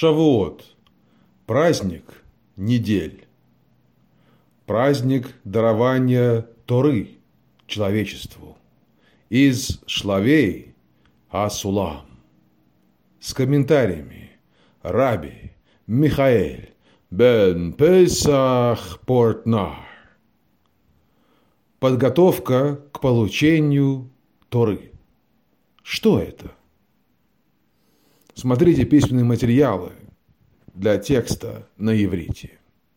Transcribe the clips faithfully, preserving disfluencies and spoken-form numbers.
Шавуот – праздник недель, праздник дарования Торы человечеству из Шлавей Асулам с комментариями Раби Михаэль бен Песах Портнар. Подготовка к получению Торы. Что это? Смотрите письменные материалы для текста на иврите.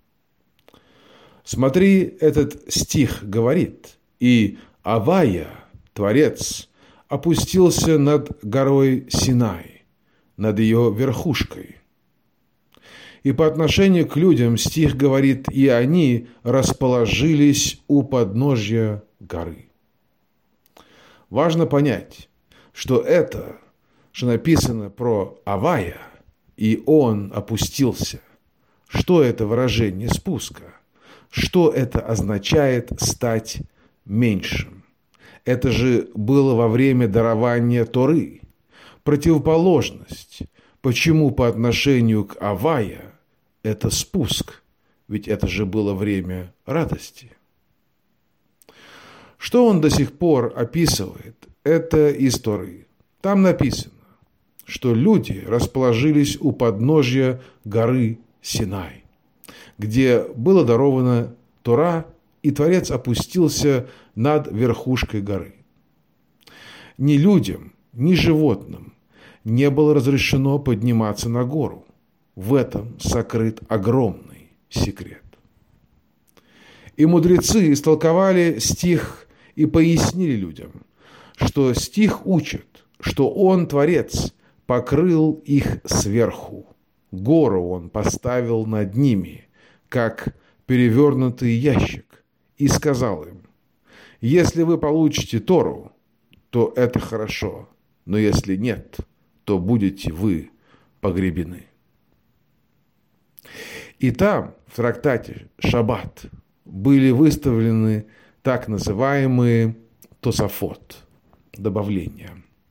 Смотри, этот стих говорит: «И Авая, Творец, опустился над горой Синай, над ее верхушкой». И по отношению к людям стих говорит: «И они расположились у подножья горы». Важно понять, что это, что написано про Авая, и он опустился. Что это выражение спуска? Что это означает стать меньшим? Это же было во время дарования Торы. Противоположность. Почему по отношению к Авая это спуск? Ведь это же было время радости. Что он до сих пор описывает? Это из Торы. Там написано, что люди расположились у подножья горы Синай, где было даровано Тора, и Творец опустился над верхушкой горы. Ни людям, ни животным не было разрешено подниматься на гору. В этом сокрыт огромный секрет. И мудрецы истолковали стих и пояснили людям, что стих учит, что он, Творец, покрыл их сверху. Гору он поставил над ними, как перевернутый ящик, и сказал им: если вы получите Тору, то это хорошо, но если нет, то будете вы погребены. И там, в трактате Шаббат, были выставлены так называемые тосафот, добавления.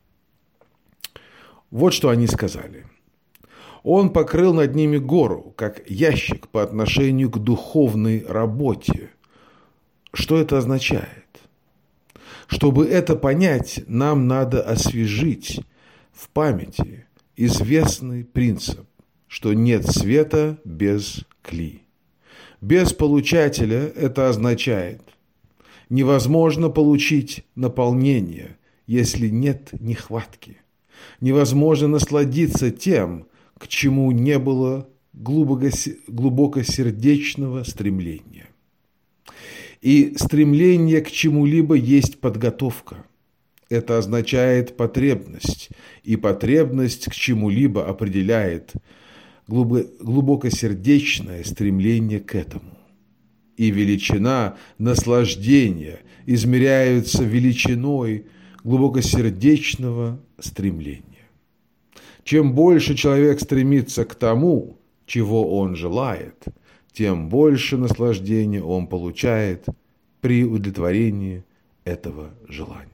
Вот что они сказали. Он покрыл над ними гору, как ящик по отношению к духовной работе. Что это означает? Чтобы это понять, нам надо освежить в памяти известный принцип, что нет света без кли. Без получателя это означает: невозможно получить наполнение, если нет нехватки. Невозможно насладиться тем, к чему не было глубокосердечного стремления. И стремление к чему-либо есть подготовка. Это означает потребность, и потребность к чему-либо определяет глубокосердечное стремление к этому. И величина наслаждения измеряется величиной глубокосердечного стремления. Чем больше человек стремится к тому, чего он желает, тем больше наслаждения он получает при удовлетворении этого желания.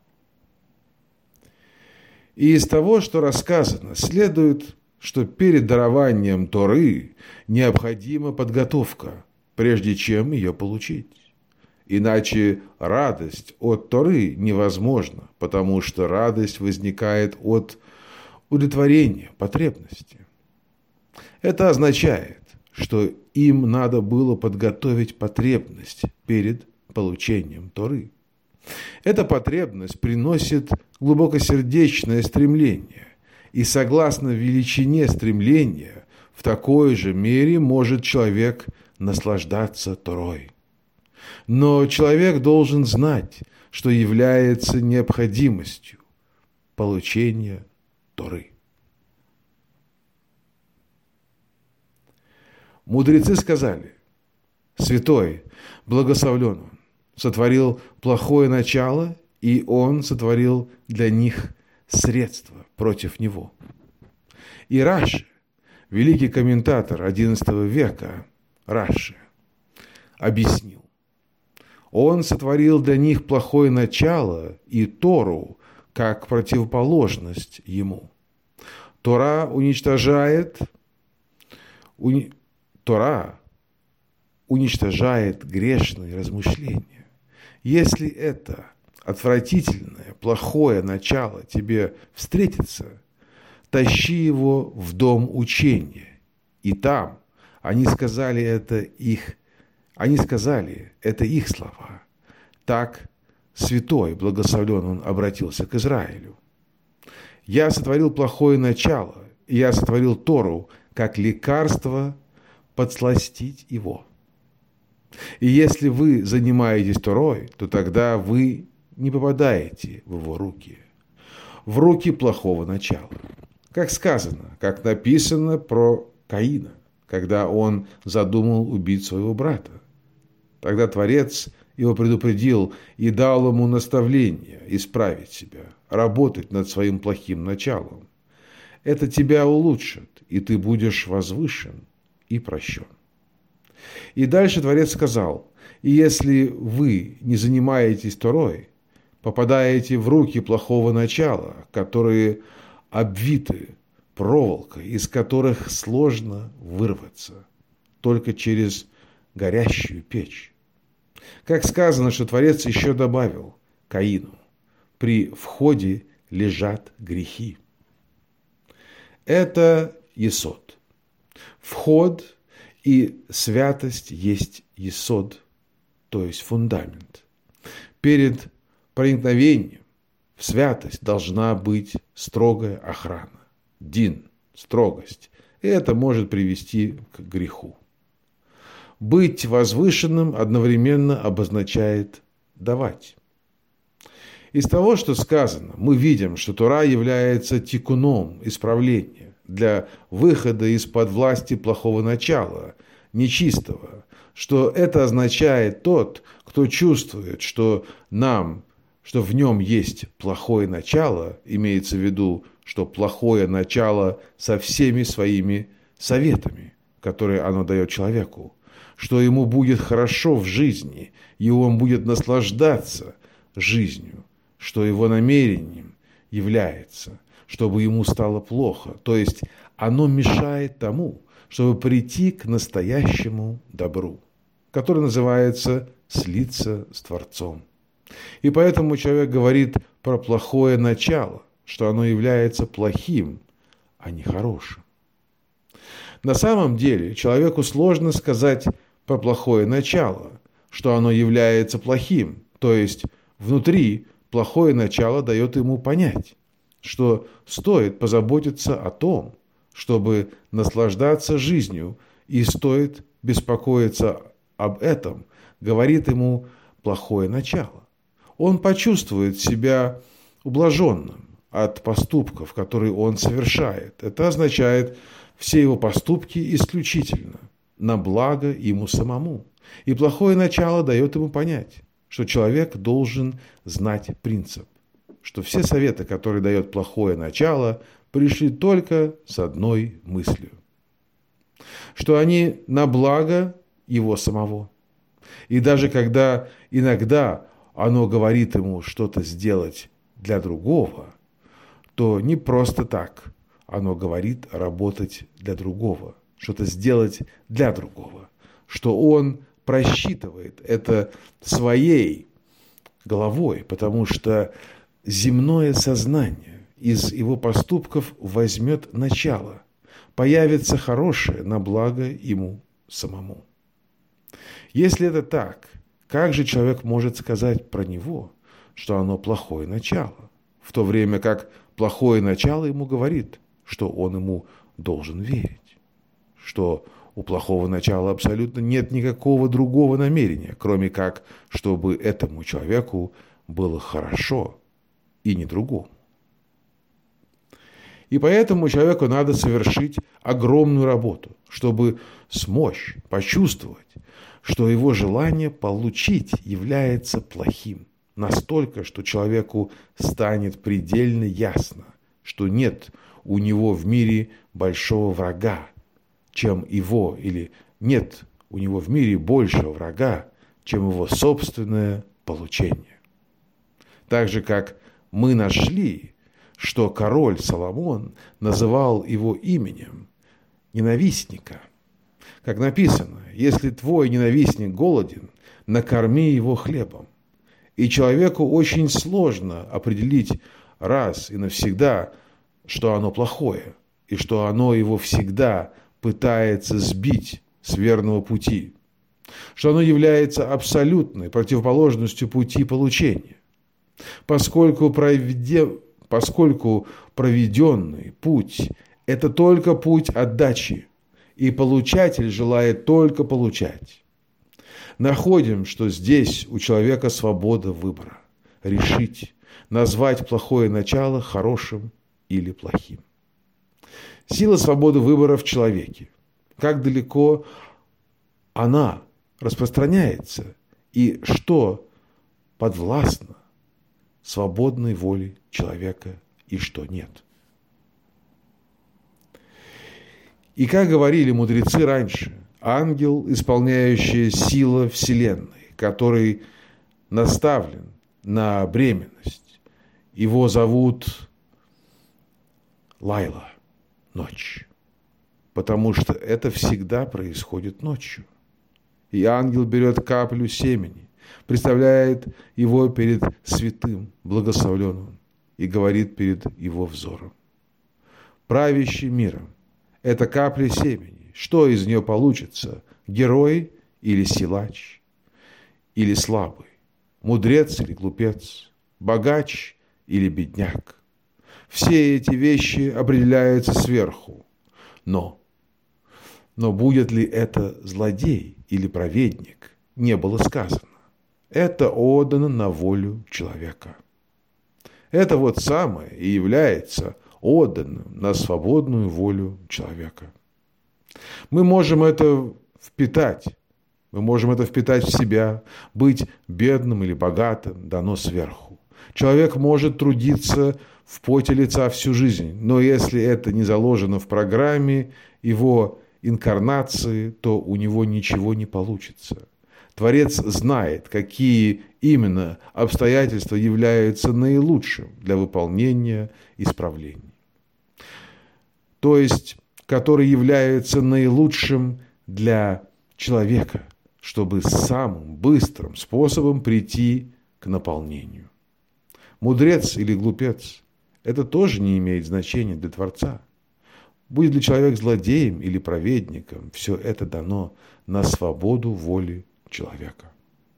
И из того, что рассказано, следует, что перед дарованием Торы необходима подготовка, прежде чем ее получить. Иначе радость от Торы невозможна, потому что радость возникает от удовлетворения потребности. Это означает, что им надо было подготовить потребность перед получением Торы. Эта потребность приносит глубокосердечное стремление, и согласно величине стремления в такой же мере может человек наслаждаться Торой. Но человек должен знать, что является необходимостью получения Торы. Мудрецы сказали: святой, благословлен он, сотворил плохое начало, и он сотворил для них средства против него. И Раши, великий комментатор одиннадцатого века, Раши, объяснил: он сотворил для них плохое начало и Тору как противоположность ему. Тора уничтожает уни... Тора уничтожает грешные размышления. Если это отвратительное, плохое начало тебе встретится, тащи его в дом учения. И там они сказали это их, они сказали это их слова. Так святой, благословлен он, обратился к Израилю. Я сотворил плохое начало, и я сотворил Тору, как лекарство подсластить его. И если вы занимаетесь Торой, то тогда вы не попадаете в его руки, в руки плохого начала. Как сказано, как написано про Каина, когда он задумал убить своего брата. Тогда Творец его предупредил и дал ему наставление исправить себя, работать над своим плохим началом. Это тебя улучшит, и ты будешь возвышен и прощен. И дальше Творец сказал: и если вы не занимаетесь Торой, попадаете в руки плохого начала, которые обвиты проволокой, из которых сложно вырваться, только через горящую печь. Как сказано, что Творец еще добавил Каину: при входе лежат грехи. Это есод. Вход и святость есть есод, то есть фундамент. Перед проникновением в святость должна быть строгая охрана. Дин, строгость. И это может привести к греху. Быть возвышенным одновременно обозначает давать. Из того, что сказано, мы видим, что Тора является тикуном, исправления, для выхода из-под власти плохого начала, нечистого, что это означает тот, кто чувствует, что нам, что в нем есть плохое начало, имеется в виду, что плохое начало со всеми своими советами, которые оно дает человеку, что ему будет хорошо в жизни, и он будет наслаждаться жизнью, что его намерением является, чтобы ему стало плохо. То есть оно мешает тому, чтобы прийти к настоящему добру, которое называется слиться с Творцом. И поэтому человек говорит про плохое начало, что оно является плохим, а не хорошим. На самом деле человеку сложно сказать про плохое начало, что оно является плохим, то есть внутри плохое начало дает ему понять, что стоит позаботиться о том, чтобы наслаждаться жизнью, и стоит беспокоиться об этом, говорит ему плохое начало. Он почувствует себя ублаженным от поступков, которые он совершает. Это означает, все его поступки исключительно на благо ему самому. И плохое начало дает ему понять, что человек должен знать принцип, что все советы, которые дает плохое начало, пришли только с одной мыслью, что они на благо его самого. И даже когда иногда оно говорит ему что-то сделать для другого, то не просто так оно говорит работать для другого, что-то сделать для другого, что он просчитывает это своей головой, потому что земное сознание из его поступков возьмет начало, появится хорошее на благо ему самому. Если это так, как же человек может сказать про него, что оно плохое начало, в то время как плохое начало ему говорит, что он ему должен верить, что у плохого начала абсолютно нет никакого другого намерения, кроме как, чтобы этому человеку было хорошо и не другому. И поэтому человеку надо совершить огромную работу, чтобы смочь почувствовать, что его желание получить является плохим. Настолько, что человеку станет предельно ясно, что нет у него в мире большого врага, чем его, или нет у него в мире большего врага, чем его собственное получение. Так же, как мы нашли, что король Соломон называл его именем ненавистника, Как написано: «Если твой ненавистник голоден, накорми его хлебом». И человеку очень сложно определить раз и навсегда, что оно плохое, и что оно его всегда пытается сбить с верного пути, что оно является абсолютной противоположностью пути получения. Поскольку, проведе... Поскольку проведенный путь – это только путь отдачи, и получатель желает только получать. Находим, что здесь у человека свобода выбора – решить, назвать плохое начало хорошим или плохим. Сила свободы выбора в человеке. Как далеко она распространяется и что подвластно свободной воле человека и что нет. И как говорили мудрецы раньше, ангел, исполняющая сила Вселенной, который наставлен на беременность, его зовут Лайла, ночь, потому что это всегда происходит ночью. И ангел берет каплю семени, представляет его перед святым, благословленным, и говорит перед его взором: правящий миром – это капля семени. Что из нее получится? Герой или силач? Или слабый? Мудрец или глупец? Богач или бедняк? Все эти вещи определяются сверху. Но, но будет ли это злодей или праведник, не было сказано. Это отдано на волю человека. Это вот самое и является отданным на свободную волю человека. Мы можем это впитать, мы можем это впитать в себя, быть бедным или богатым дано сверху. Человек может трудиться в поте лица всю жизнь, но если это не заложено в программе его инкарнации, то у него ничего не получится. Творец знает, какие именно обстоятельства являются наилучшим для выполнения исправлений. То есть, который является наилучшим для человека, чтобы самым быстрым способом прийти к наполнению. Мудрец или глупец – это тоже не имеет значения для Творца. Будет ли человек злодеем или праведником, все это дано на свободу воли человека.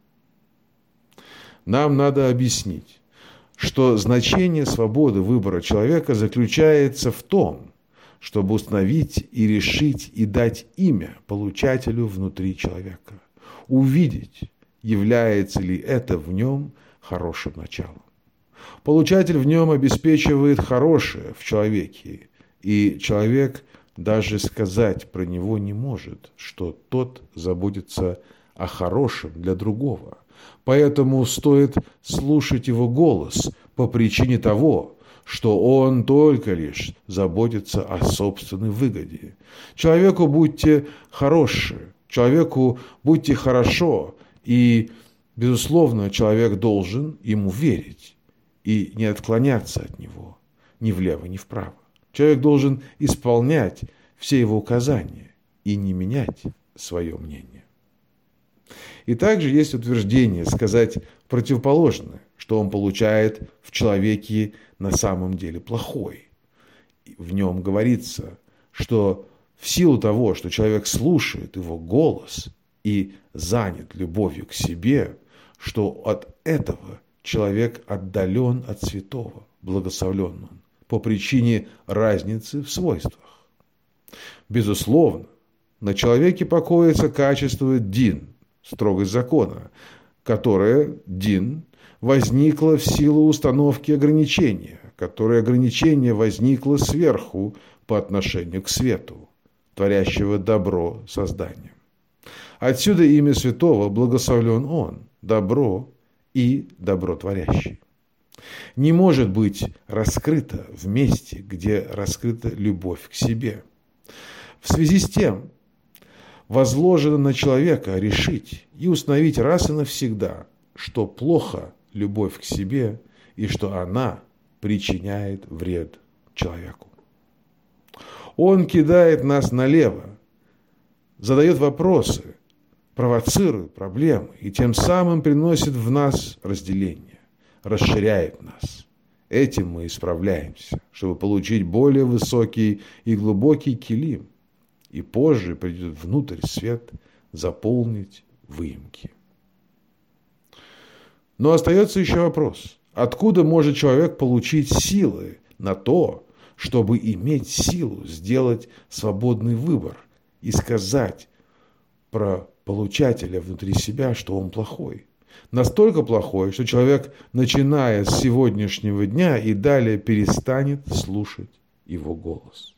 Нам надо объяснить, что значение свободы выбора человека заключается в том, чтобы установить и решить и дать имя получателю внутри человека, увидеть, является ли это в нем хорошим началом. Получатель в нем обеспечивает хорошее в человеке, и человек даже сказать про него не может, что тот заботится о хорошем для другого. Поэтому стоит слушать его голос по причине того, что он только лишь заботится о собственной выгоде. Человеку будьте хороши, человеку будьте хорошо, и, безусловно, человек должен ему верить и не отклоняться от него ни влево, ни вправо. Человек должен исполнять все его указания и не менять свое мнение. И также есть утверждение, сказать противоположное, что он получает в человеке на самом деле плохой. В нем говорится, что в силу того, что человек слушает его голос и занят любовью к себе, что от этого человек отдален от святого, благословлен он, по причине разницы в свойствах. Безусловно, на человеке покоится качество дин, строгость закона, которое, дин, возникло в силу установки ограничения, которое ограничение возникло сверху по отношению к свету, творящего добро созданием. Отсюда имя святого благословлен он, добро и добротворящий. Не может быть раскрыто в месте, где раскрыта любовь к себе. В связи с тем, возложено на человека решить и установить раз и навсегда, что плохо любовь к себе и что она причиняет вред человеку. Он кидает нас налево, задает вопросы, провоцирует проблемы и тем самым приносит в нас разделение, расширяет нас. Этим мы исправляемся, чтобы получить более высокий и глубокий килим, и позже придет внутрь свет заполнить выемки. Но остается еще вопрос, откуда может человек получить силы на то, чтобы иметь силу сделать свободный выбор и сказать про получателя внутри себя, что он плохой. Настолько плохой, что человек, начиная с сегодняшнего дня и далее, перестанет слушать его голос.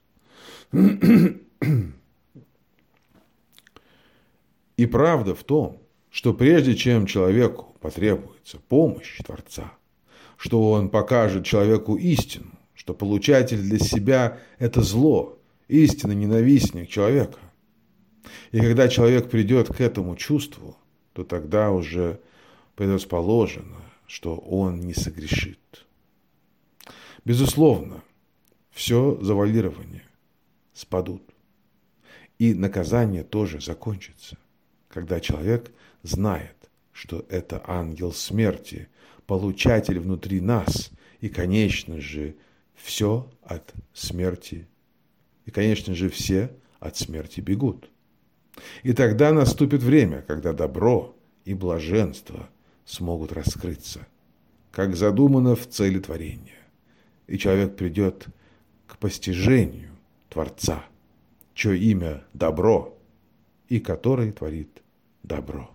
И правда в том, что прежде чем человеку потребуется помощь Творца, что он покажет человеку истину, что получатель для себя – это зло, истинный ненавистник человека. И когда человек придет к этому чувству, то тогда уже предрасположено, что он не согрешит. Безусловно, все завуалирования спадут. И наказание тоже закончится, когда человек знает, что это ангел смерти, получатель внутри нас, и, конечно же, все от смерти, и, конечно же, все от смерти бегут. И тогда наступит время, когда добро и блаженство смогут раскрыться, как задумано в цели творения, и человек придет к постижению Творца, чье имя добро, и который творит добро.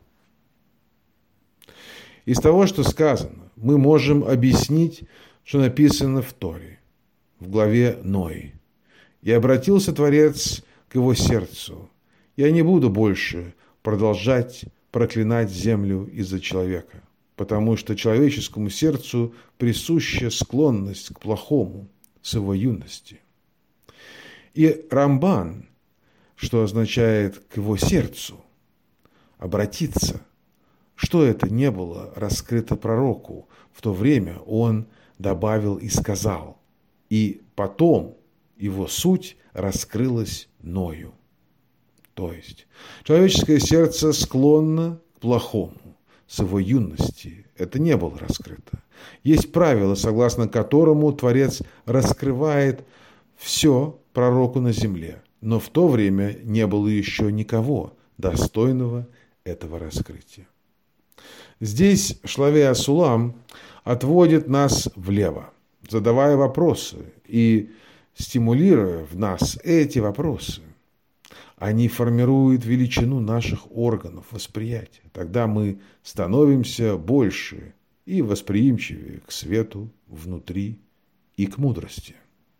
Из того, что сказано, мы можем объяснить, что написано в Торе, в главе Ной. «И обратился Творец к его сердцу. Я не буду больше продолжать проклинать землю из-за человека, потому что человеческому сердцу присуща склонность к плохому с его юности». И Рамбан, что означает «к его сердцу», обратиться, что это не было раскрыто пророку, в то время он добавил и сказал, и потом его суть раскрылась Ною. То есть человеческое сердце склонно к плохому с его юности. Это не было раскрыто. Есть правило, согласно которому Творец раскрывает все пророку на земле, но в то время не было еще никого достойного этого раскрытия. Здесь Шлавей Асулам отводит нас влево, задавая вопросы и стимулируя в нас эти вопросы. Они формируют величину наших органов восприятия. Тогда мы становимся больше и восприимчивее к свету внутри и к мудрости.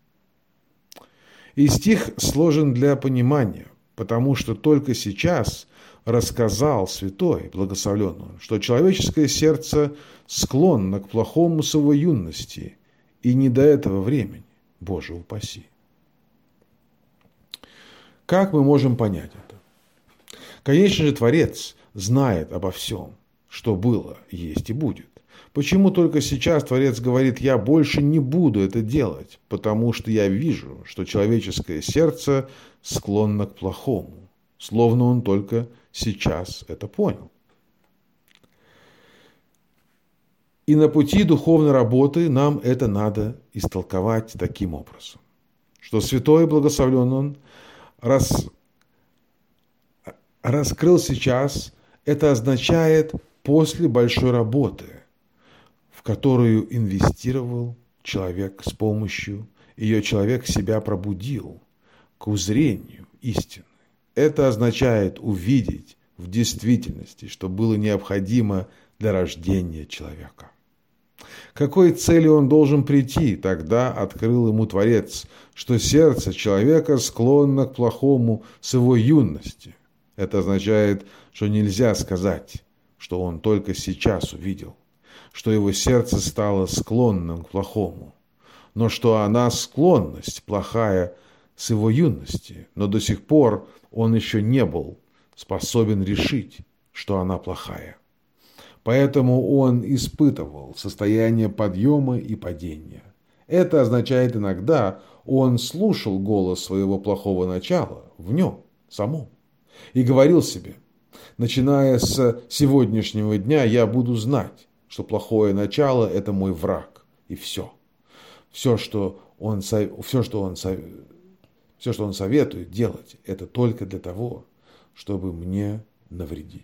И стих сложен для понимания, потому что только сейчас рассказал святой, благословен он, что человеческое сердце склонно к плохому с его юности, и не до этого времени, Боже упаси. Как мы можем понять это? Конечно же, Творец знает обо всем, что было, есть и будет. Почему только сейчас Творец говорит, я больше не буду это делать, потому что я вижу, что человеческое сердце склонно к плохому, словно он только сейчас это понял. И на пути духовной работы нам это надо истолковать таким образом, что святой благословен он рас... раскрыл сейчас, это означает после большой работы, в которую инвестировал человек с помощью, ее человек себя пробудил к узрению истины. Это означает увидеть в действительности, что было необходимо для рождения человека. К какой цели он должен прийти, тогда открыл ему Творец, что сердце человека склонно к плохому с его юности. Это означает, что нельзя сказать, что он только сейчас увидел, что его сердце стало склонным к плохому, но что она склонность плохая с его юности, но до сих пор он еще не был способен решить, что она плохая. Поэтому он испытывал состояние подъема и падения. Это означает иногда, он слушал голос своего плохого начала в нем самом, И говорил себе: начиная с сегодняшнего дня я буду знать, что плохое начало – это мой враг. И все. Все, что он, все, что он, все, что он советует делать, это только для того, чтобы мне навредить.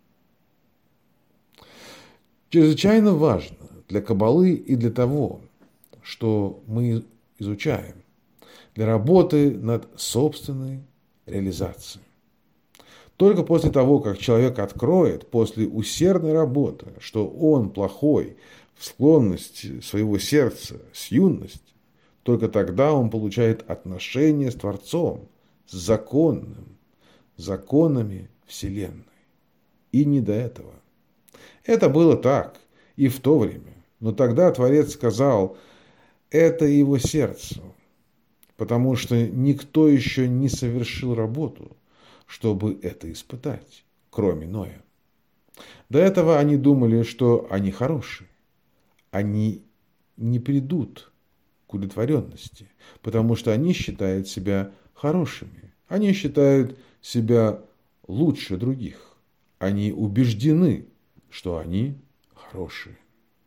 Чрезвычайно важно для Каббалы и для того, что мы изучаем, для работы над собственной реализацией. Только после того, как человек откроет, после усердной работы, что он плохой в склонности своего сердца с юности, только тогда он получает отношение с Творцом, с законным, законами Вселенной. И не до этого. Это было так и в то время. Но тогда Творец сказал: это его сердцу, потому что никто еще не совершил работу, чтобы это испытать, кроме Ноя. До этого они думали, что они хорошие. Они не придут к удовлетворенности, потому что они считают себя хорошими. Они считают себя лучше других. Они убеждены, что они хорошие.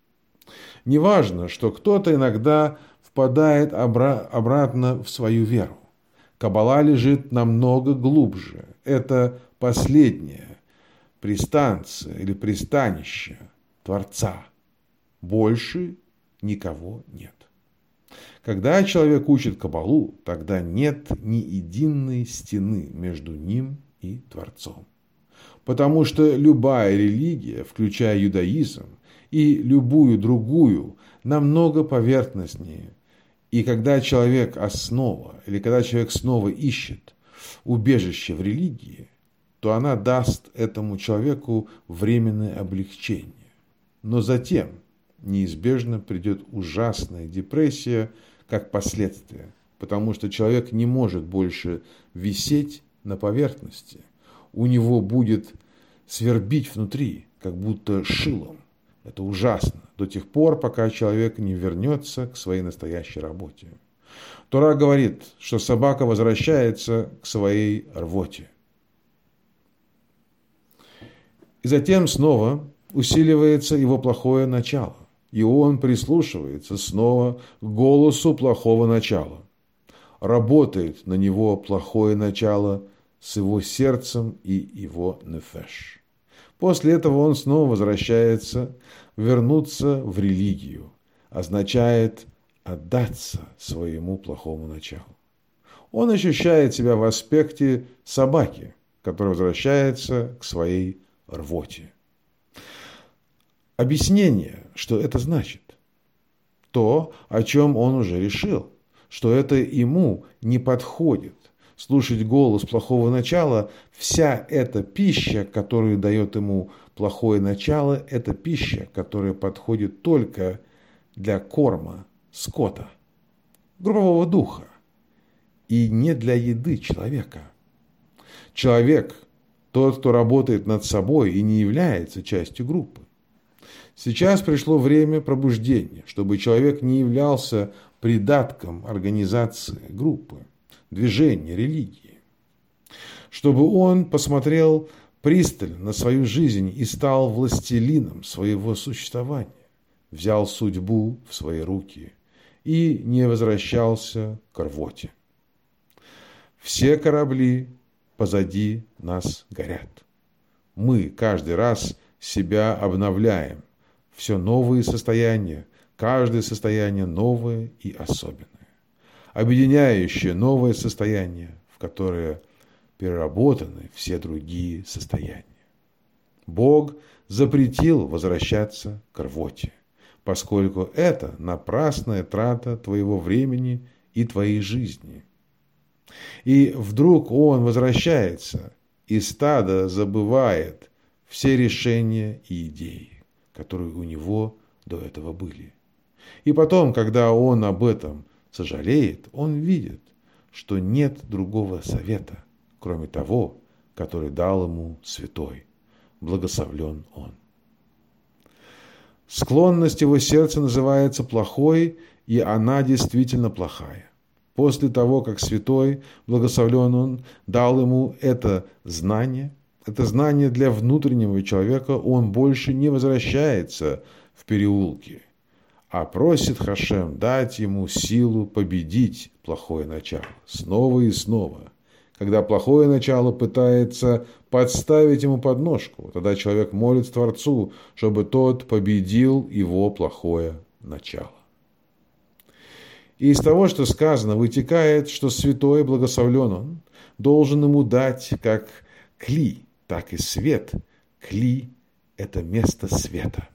Неважно, что кто-то иногда впадает обра- обратно в свою веру. Каббала лежит намного глубже. Это последняя пристанция или пристанище Творца. Больше никого нет. Когда человек учит Каббалу, тогда нет ни единой стены между ним и Творцом. Потому что любая религия, включая иудаизм, и любую другую, намного поверхностнее. И когда человек основа, или когда человек снова ищет убежище в религии, то она даст этому человеку временное облегчение. Но затем неизбежно придет ужасная депрессия как последствие, потому что человек не может больше висеть на поверхности. У него будет свербить внутри, как будто шилом. Это ужасно, до тех пор, пока человек не вернется к своей настоящей работе. Тора говорит, что собака возвращается к своей рвоте. И затем снова усиливается его плохое начало, и он прислушивается снова к голосу плохого начала. Работает на него плохое начало с его сердцем и его нефеш. После этого он снова возвращается. Вернуться в религию означает отдаться своему плохому началу. Он ощущает себя в аспекте собаки, которая возвращается к своей рвоте. Объяснение, что это значит. То, о чем он уже решил, что это ему не подходит. Слушать голос плохого начала, вся эта пища, которую дает ему плохое начало, это пища, которая подходит только для корма скота, группового духа, и не для еды человека. Человек, тот, кто работает над собой и не является частью группы. Сейчас пришло время пробуждения, чтобы человек не являлся придатком организации группы, движения, религии. Чтобы он посмотрел пристально на свою жизнь и стал властелином своего существования, взял судьбу в свои руки и не возвращался к рвоте. Все корабли позади нас горят. Мы каждый раз себя обновляем. Все новые состояния, каждое состояние новое и особенное. Объединяющее новое состояние, в которое переработаны все другие состояния. Бог запретил возвращаться к рвоте, поскольку это напрасная трата твоего времени и твоей жизни. И вдруг он возвращается, и стадо забывает все решения и идеи, которые у него до этого были. И потом, когда он об этом сожалеет, он видит, что нет другого совета, кроме того, который дал ему святой. Благословлен он. Склонность его сердца называется плохой, и она действительно плохая. После того, как святой, благословлен он, дал ему это знание, это знание для внутреннего человека, он больше не возвращается в переулки, а просит Хашем дать ему силу победить плохое начало снова и снова. Когда плохое начало пытается подставить ему подножку, тогда человек молит Творцу, чтобы тот победил его плохое начало. И из того, что сказано, вытекает, что святой, благословлен он, должен ему дать как кли, так и свет. Кли – это место света.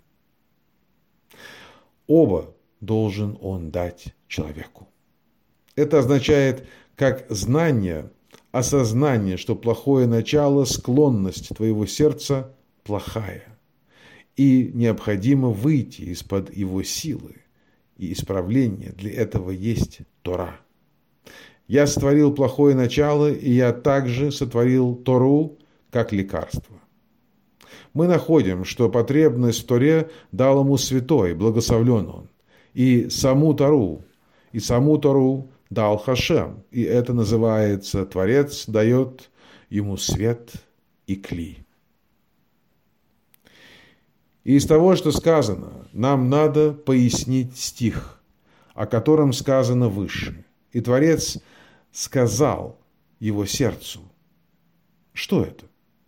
Оба должен он дать человеку. Это означает как знание, осознание, что плохое начало, склонность твоего сердца плохая, и необходимо выйти из-под его силы. И исправление для этого есть Тора. Я сотворил плохое начало, и я также сотворил Тору как лекарство. Мы находим, что потребность в Торе дал ему святой, благословлен он, и саму Тору, и саму Тору дал Хашем, и это называется Творец дает ему свет и кли. И из того, что сказано, нам надо пояснить стих, о котором сказано выше. И Творец сказал его сердцу. Что это?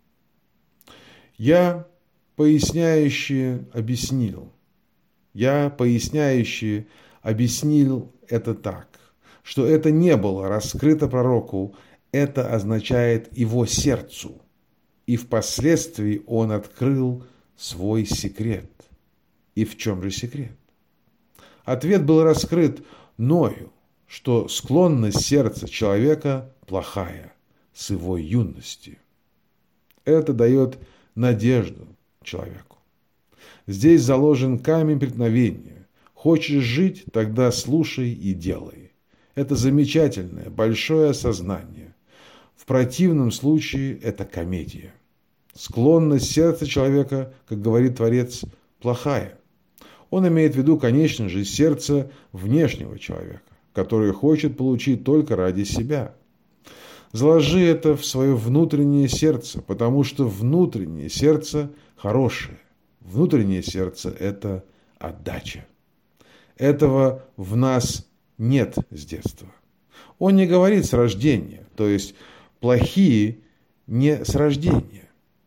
Я поясняюще объяснил. Я поясняюще объяснил это так, что это не было раскрыто пророку, это означает его сердцу. И впоследствии он открыл свой секрет. И в чем же секрет? Ответ был раскрыт Ною, что склонность сердца человека плохая с его юности. Это дает надежду человеку. Здесь заложен камень преткновения. Хочешь жить, тогда слушай и делай. Это замечательное, большое осознание. В противном случае это комедия. Склонность сердца человека, как говорит Творец, плохая. Он имеет в виду, конечно же, сердце внешнего человека, который хочет получить только ради себя. Заложи это в свое внутреннее сердце, потому что внутреннее сердце хорошее. Внутреннее сердце – это отдача. Этого в нас нет с детства. Он не говорит с рождения, то есть плохие не с рождения.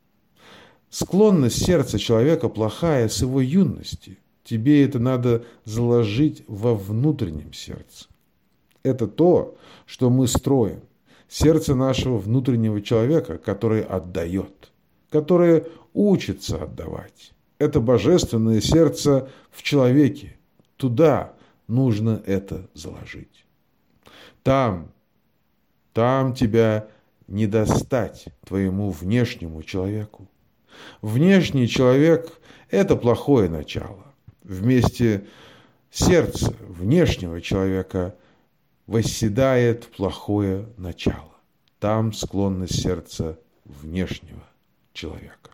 Склонность сердца человека плохая с его юности. Тебе это надо заложить во внутреннем сердце. Это то, что мы строим. Сердце нашего внутреннего человека, которое отдает, которое учится отдавать. Это божественное сердце в человеке. Туда нужно это заложить. Там, там тебя не достать твоему внешнему человеку. Внешний человек – это плохое начало. Вместе сердца внешнего человека восседает плохое начало. Там склонность сердца внешнего человека.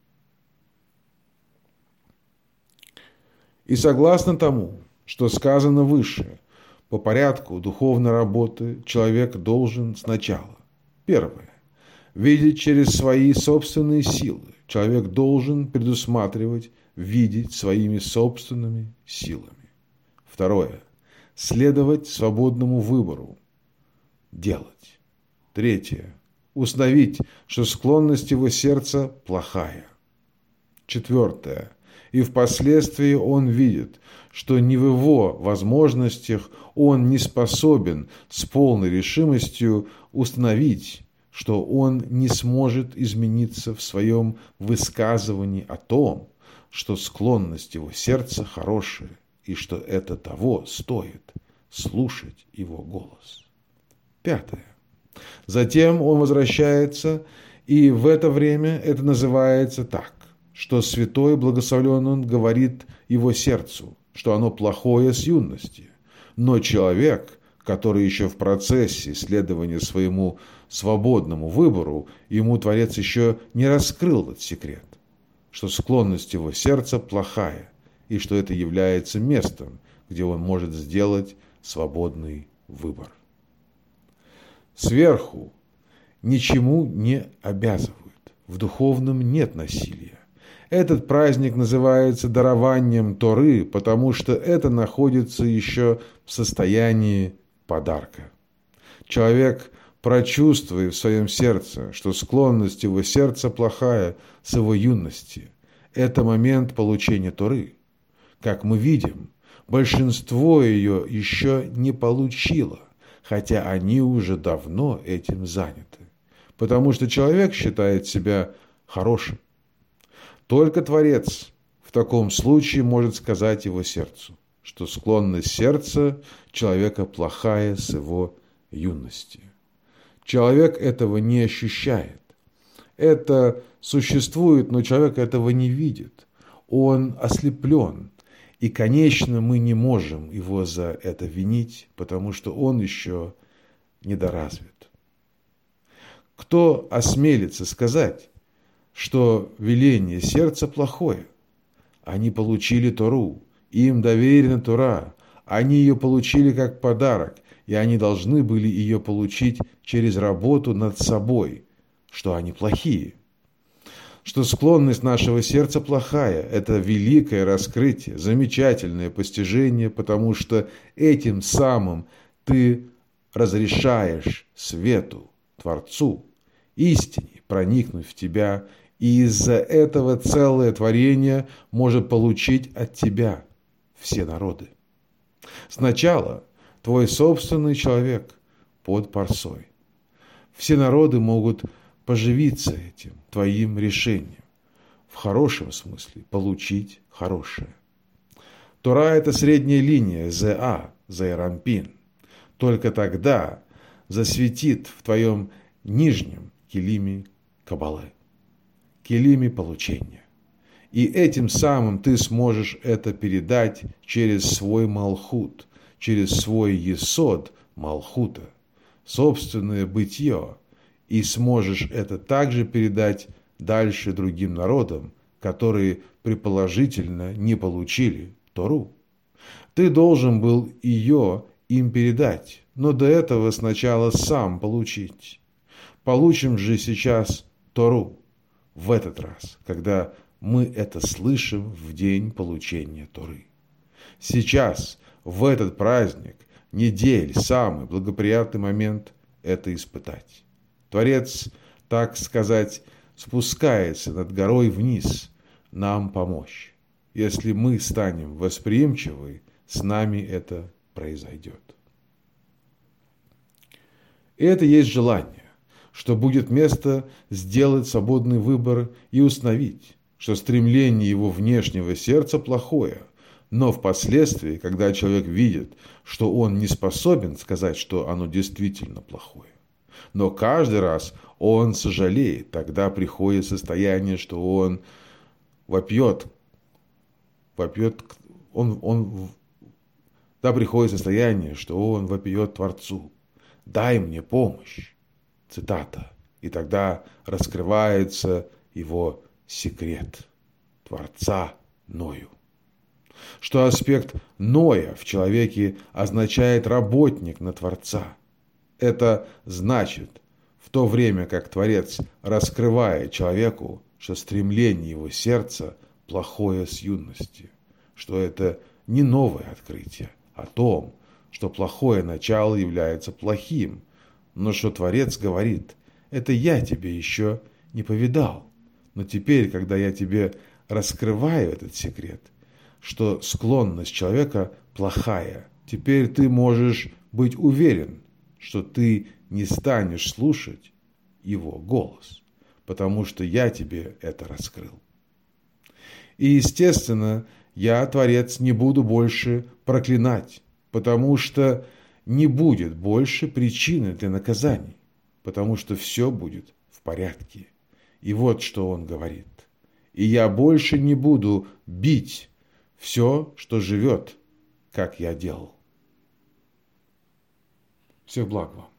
И согласно тому, что сказано выше, по порядку духовной работы человек должен сначала. Первое. Видеть через свои собственные силы. Человек должен предусматривать, видеть своими собственными силами. Второе. Следовать свободному выбору. Делать. Третье. Установить, что склонность его сердца плохая. Четвертое. И впоследствии он видит, что не в его возможностях он не способен с полной решимостью установить, что он не сможет измениться в своем высказывании о том, что склонность его сердца хорошая, и что это того стоит слушать его голос. Пятое. Затем он возвращается, и в это время это называется так, что святой благословлен он говорит его сердцу, что оно плохое с юности, но человек, который еще в процессе следования своему свободному выбору, ему Творец еще не раскрыл этот секрет, что склонность его сердца плохая, и что это является местом, где он может сделать свободный выбор. сверху ничему не обязывают. В духовном нет насилия. Этот праздник называется дарованием Торы, потому что это находится еще в состоянии подарка. Человек, прочувствуя в своем сердце, что склонность его сердца плохая с его юности, это момент получения Торы. Как мы видим, большинство ее еще не получило, хотя они уже давно этим заняты, потому что человек считает себя хорошим. Только Творец в таком случае может сказать его сердцу, что склонность сердца человека плохая с его юности. Человек этого не ощущает. Это существует, но человек этого не видит. Он ослеплен. И, конечно, мы не можем его за это винить, потому что он еще недоразвит. Кто осмелится сказать, что веление сердца плохое? Они получили Тору, им доверена Тора, они ее получили как подарок, и они должны были ее получить через работу над собой, что они плохие. Что склонность нашего сердца плохая – это великое раскрытие, замечательное постижение, потому что этим самым ты разрешаешь свету, Творцу, истине проникнуть в тебя, и из-за этого целое творение может получить от тебя все народы. Сначала твой собственный человек под парсой. Все народы могут поживиться этим твоим решением. В хорошем смысле получить хорошее. Тора – это средняя линия Зеа, Зеэрампин. Только тогда засветит в твоем нижнем килиме Кабалы, килиме получения. И этим самым ты сможешь это передать через свой Малхут, через свой Есод Малхута, собственное бытие, и сможешь это также передать дальше другим народам, которые предположительно не получили Тору. Ты должен был ее им передать, но до этого сначала сам получить. Получим же сейчас Тору в этот раз, когда мы это слышим в день получения Торы. Сейчас, в этот праздник, недель, самый благоприятный момент – это испытать. Творец, так сказать, спускается над горой вниз, нам помочь. Если мы станем восприимчивы, с нами это произойдет. И это есть желание, что будет место сделать свободный выбор и установить, что стремление его внешнего сердца плохое, но впоследствии, когда человек видит, что он не способен сказать, что оно действительно плохое, но каждый раз он сожалеет, тогда приходит состояние, что он вопьет, вопьет он, он, да приходит состояние, что он вопьет Творцу: «Дай мне помощь». Цитата. И тогда раскрывается его секрет Творца Ною. Что аспект Ноя в человеке означает работник на Творца. Это значит, в то время как Творец раскрывает человеку, что стремление его сердца плохое с юности, что это не новое открытие о том, что плохое начало является плохим, но что Творец говорит: это я тебе еще не повидал, но теперь, когда я тебе раскрываю этот секрет, что склонность человека плохая, теперь ты можешь быть уверен, что ты не станешь слушать его голос, потому что я тебе это раскрыл. И, естественно, я, Творец, не буду больше проклинать, потому что не будет больше причины для наказаний, потому что все будет в порядке. И вот что он говорит: и я больше не буду бить все, что живет, как я делал. Всех благ вам.